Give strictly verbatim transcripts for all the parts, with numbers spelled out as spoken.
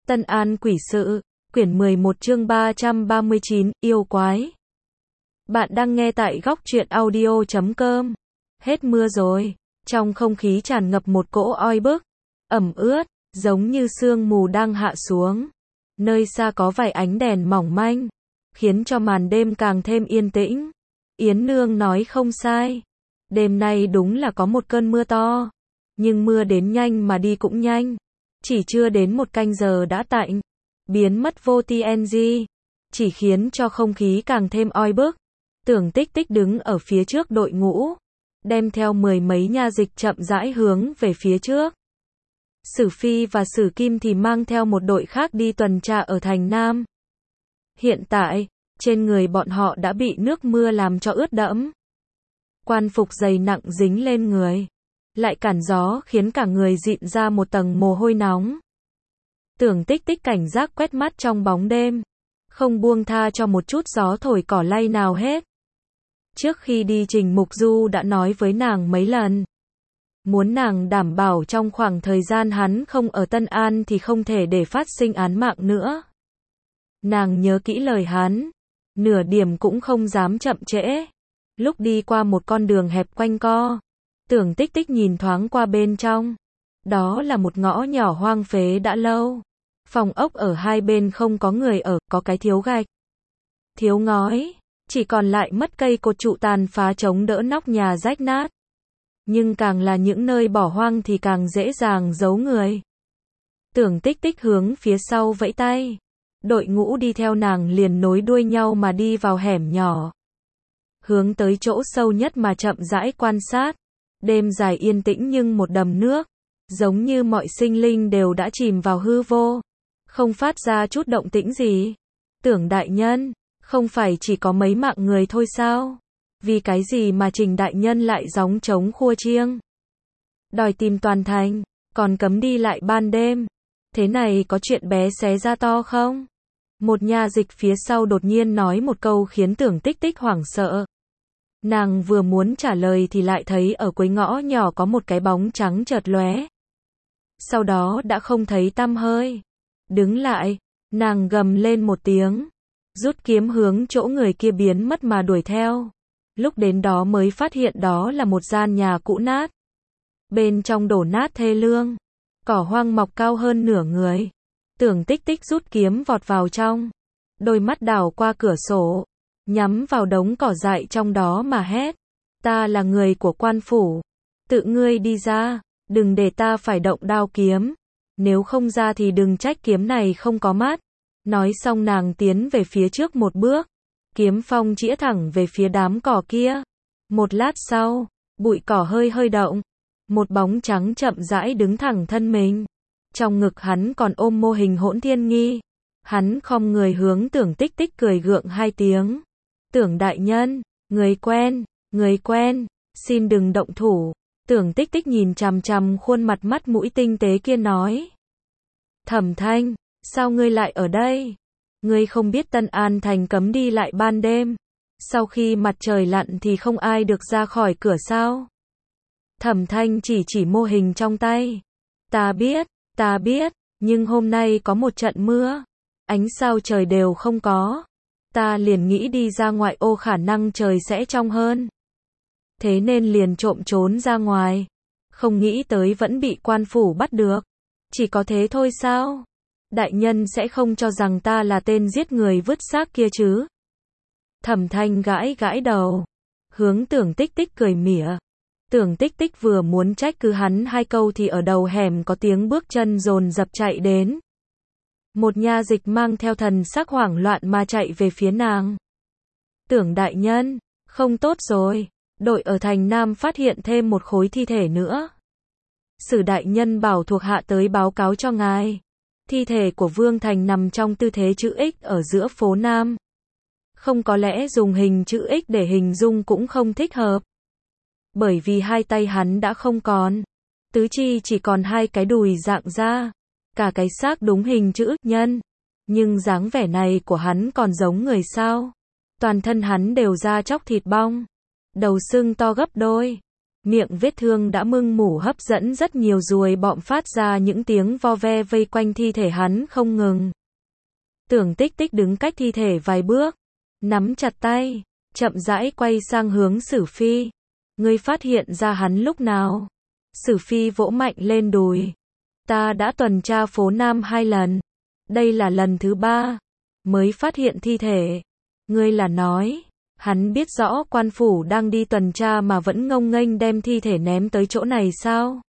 Tân An Quỷ Sự, quyển mười một chương ba trăm ba mươi chín, yêu quái. Bạn đang nghe tại góc truyện audio chấm com. Hết mưa rồi, trong không khí tràn ngập một cỗ oi bức, ẩm ướt, giống như sương mù đang hạ xuống. Nơi xa có vài ánh đèn mỏng manh, khiến cho màn đêm càng thêm yên tĩnh. Yến Nương nói không sai, đêm nay đúng là có một cơn mưa to, nhưng mưa đến nhanh mà đi cũng nhanh. Chỉ chưa đến một canh giờ đã tạnh, biến mất vô tng, chỉ khiến cho không khí càng thêm oi bức. Tưởng Tích Tích đứng ở phía trước đội ngũ, đem theo mười mấy nha dịch chậm rãi hướng về phía trước. Sử Phi và Sử Kim thì mang theo một đội khác đi tuần tra ở thành Nam. Hiện tại, trên người bọn họ đã bị nước mưa làm cho ướt đẫm. Quan phục dày nặng dính lên người, lại cản gió khiến cả người dịn ra một tầng mồ hôi nóng. Tưởng Tích Tích cảnh giác quét mắt trong bóng đêm, không buông tha cho một chút gió thổi cỏ lay nào hết. Trước khi đi Trình Mục Du đã nói với nàng mấy lần, muốn nàng đảm bảo trong khoảng thời gian hắn không ở Tân An thì không thể để phát sinh án mạng nữa. Nàng nhớ kỹ lời hắn, nửa điểm cũng không dám chậm trễ. Lúc đi qua một con đường hẹp quanh co, Tưởng Tích Tích nhìn thoáng qua bên trong. Đó là một ngõ nhỏ hoang phế đã lâu. Phòng ốc ở hai bên không có người ở, có cái thiếu gạch, thiếu ngói, chỉ còn lại mất cây cột trụ tàn phá chống đỡ nóc nhà rách nát. Nhưng càng là những nơi bỏ hoang thì càng dễ dàng giấu người. Tưởng Tích Tích hướng phía sau vẫy tay. Đội ngũ đi theo nàng liền nối đuôi nhau mà đi vào hẻm nhỏ. Hướng tới chỗ sâu nhất mà chậm rãi quan sát. Đêm dài yên tĩnh nhưng một đầm nước, giống như mọi sinh linh đều đã chìm vào hư vô, không phát ra chút động tĩnh gì. Tưởng đại nhân, không phải chỉ có mấy mạng người thôi sao? Vì cái gì mà Trình đại nhân lại gióng trống khua chiêng, đòi tìm toàn thành, còn cấm đi lại ban đêm? Thế này có chuyện bé xé ra to không? Một nha dịch phía sau đột nhiên nói một câu khiến Tưởng Tích Tích hoảng sợ. Nàng vừa muốn trả lời thì lại thấy ở cuối ngõ nhỏ có một cái bóng trắng chợt lóe. Sau đó đã không thấy tăm hơi. Đứng lại, nàng gầm lên một tiếng, rút kiếm hướng chỗ người kia biến mất mà đuổi theo. Lúc đến đó mới phát hiện đó là một gian nhà cũ nát. Bên trong đổ nát thê lương, cỏ hoang mọc cao hơn nửa người. Tưởng Tích Tích rút kiếm vọt vào trong, đôi mắt đảo qua cửa sổ, nhắm vào đống cỏ dại trong đó mà hét. Ta là người của quan phủ, tự ngươi đi ra, đừng để ta phải động đao kiếm. Nếu không ra thì đừng trách kiếm này không có mắt. Nói xong nàng tiến về phía trước một bước, kiếm phong chĩa thẳng về phía đám cỏ kia. Một lát sau, bụi cỏ hơi hơi động, một bóng trắng chậm rãi đứng thẳng thân mình. Trong ngực hắn còn ôm mô hình Hỗn Thiên Nghi. Hắn khom người hướng Tưởng Tích Tích cười gượng hai tiếng. Tưởng đại nhân, người quen, người quen, xin đừng động thủ. Tưởng Tích Tích nhìn chằm chằm khuôn mặt mắt mũi tinh tế kia nói. Thẩm Thanh, sao ngươi lại ở đây? Ngươi không biết Tân An thành cấm đi lại ban đêm. Sau khi mặt trời lặn thì không ai được ra khỏi cửa sao? Thẩm Thanh chỉ chỉ mô hình trong tay. Ta biết, ta biết, nhưng hôm nay có một trận mưa, ánh sao trời đều không có. Ta liền nghĩ đi ra ngoại ô khả năng trời sẽ trong hơn. Thế nên liền trộm trốn ra ngoài. Không nghĩ tới vẫn bị quan phủ bắt được. Chỉ có thế thôi sao? Đại nhân sẽ không cho rằng ta là tên giết người vứt xác kia chứ? Thẩm Thanh gãi gãi đầu, hướng Tưởng Tích Tích cười mỉa. Tưởng Tích Tích vừa muốn trách cứ hắn hai câu thì ở đầu hẻm có tiếng bước chân dồn dập chạy đến. Một nha dịch mang theo thần sắc hoảng loạn mà chạy về phía nàng. Tưởng đại nhân, không tốt rồi, đội ở thành Nam phát hiện thêm một khối thi thể nữa. Sử đại nhân bảo thuộc hạ tới báo cáo cho ngài. Thi thể của Vương Thành nằm trong tư thế chữ X ở giữa phố Nam. Không có lẽ dùng hình chữ X để hình dung cũng không thích hợp. Bởi vì hai tay hắn đã không còn, tứ chi chỉ còn hai cái đùi dạng ra. Cả cái xác đúng hình chữ nhân, nhưng dáng vẻ này của hắn còn giống người sao? Toàn thân hắn đều da chóc thịt bong, đầu sưng to gấp đôi, Miệng vết thương đã mưng mủ hấp dẫn rất nhiều ruồi bọm phát ra những tiếng vo ve vây quanh thi thể hắn không ngừng. Tưởng Tích Tích đứng cách thi thể vài bước, nắm chặt tay, chậm rãi quay sang hướng Sử Phi. Ngươi phát hiện ra hắn lúc nào? Sử Phi vỗ mạnh lên đùi. Ta đã tuần tra phố Nam hai lần. Đây là lần thứ ba. Mới phát hiện thi thể. Ngươi là nói, hắn biết rõ quan phủ đang đi tuần tra mà vẫn ngông nghênh đem thi thể ném tới chỗ này sao?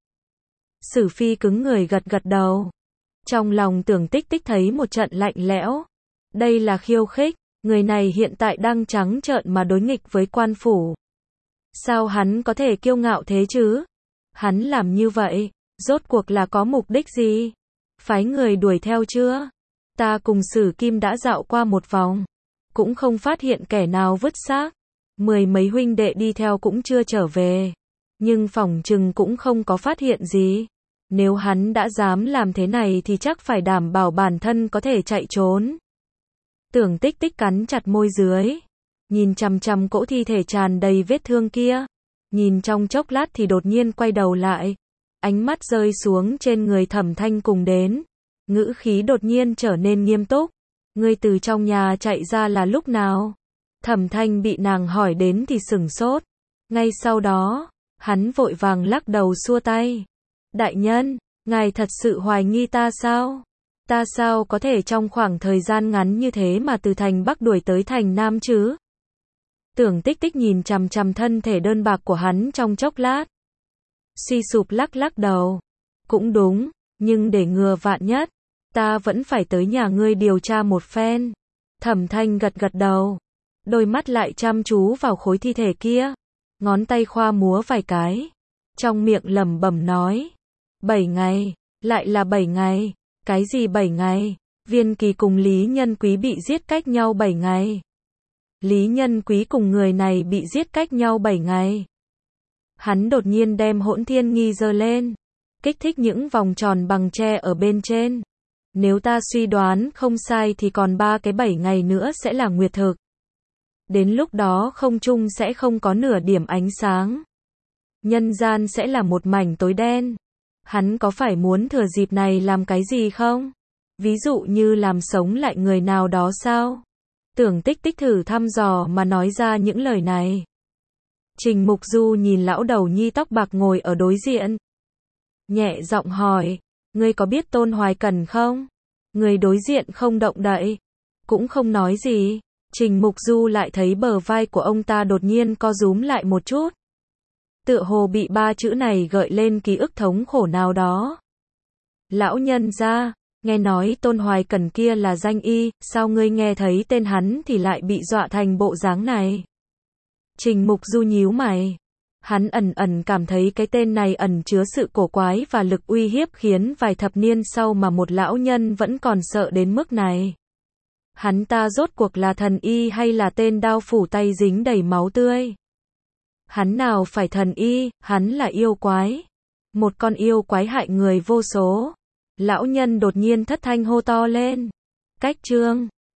Sử Phi cứng người gật gật đầu. Trong lòng Tưởng Tích Tích thấy một trận lạnh lẽo. Đây là khiêu khích. Người này hiện tại đang trắng trợn mà đối nghịch với quan phủ. Sao hắn có thể kiêu ngạo thế chứ? Hắn làm như vậy, rốt cuộc là có mục đích gì? Phái người đuổi theo chưa? Ta cùng Sử Kim đã dạo qua một vòng, cũng không phát hiện kẻ nào vứt xác. Mười mấy huynh đệ đi theo cũng chưa trở về, nhưng phỏng chừng cũng không có phát hiện gì. Nếu hắn đã dám làm thế này thì chắc phải đảm bảo bản thân có thể chạy trốn. Tưởng Tích Tích cắn chặt môi dưới, nhìn chằm chằm cỗ thi thể tràn đầy vết thương kia. Nhìn trong chốc lát thì đột nhiên quay đầu lại, ánh mắt rơi xuống trên người Thẩm Thanh cùng đến, ngữ khí đột nhiên trở nên nghiêm túc. Ngươi từ trong nhà chạy ra là lúc nào? Thẩm Thanh bị nàng hỏi đến thì sửng sốt. Ngay sau đó, hắn vội vàng lắc đầu xua tay. Đại nhân, ngài thật sự hoài nghi ta sao? Ta sao có thể trong khoảng thời gian ngắn như thế mà từ thành Bắc đuổi tới thành Nam chứ? Tưởng Tích Tích nhìn chằm chằm thân thể đơn bạc của hắn trong chốc lát. Suy sụp lắc lắc đầu. Cũng đúng, nhưng để ngừa vạn nhất, ta vẫn phải tới nhà ngươi điều tra một phen. Thẩm Thanh gật gật đầu. Đôi mắt lại chăm chú vào khối thi thể kia. Ngón tay khoa múa vài cái. Trong miệng lẩm bẩm nói. Bảy ngày, lại là bảy ngày. Cái gì bảy ngày? Viên Kỳ cùng Lý Nhân Quý bị giết cách nhau bảy ngày. Lý Nhân Quý cùng người này bị giết cách nhau bảy ngày. Hắn đột nhiên đem Hỗn Thiên Nghi giơ lên, kích thích những vòng tròn bằng tre ở bên trên. Nếu ta suy đoán không sai thì còn ba cái bảy ngày nữa sẽ là nguyệt thực. Đến lúc đó không trung sẽ không có nửa điểm ánh sáng. Nhân gian sẽ là một mảnh tối đen. Hắn có phải muốn thừa dịp này làm cái gì không? Ví dụ như làm sống lại người nào đó sao? Tưởng Tích Tích thử thăm dò mà nói ra những lời này. Trình Mục Du nhìn lão đầu nhi tóc bạc ngồi ở đối diện. Nhẹ giọng hỏi, ngươi có biết Tôn Hoài Cẩn không? Người đối diện không động đậy, cũng không nói gì. Trình Mục Du lại thấy bờ vai của ông ta đột nhiên co rúm lại một chút. Tựa hồ bị ba chữ này gợi lên ký ức thống khổ nào đó. Lão nhân gia, nghe nói Tôn Hoài Cẩn kia là danh y, sao ngươi nghe thấy tên hắn thì lại bị dọa thành bộ dáng này? Trình Mục Du nhíu mày. Hắn ẩn ẩn cảm thấy cái tên này ẩn chứa sự cổ quái và lực uy hiếp khiến vài thập niên sau mà một lão nhân vẫn còn sợ đến mức này. Hắn ta rốt cuộc là thần y hay là tên đao phủ tay dính đầy máu tươi? Hắn nào phải thần y, hắn là yêu quái. Một con yêu quái hại người vô số. Lão nhân đột nhiên thất thanh hô to lên. Cách chương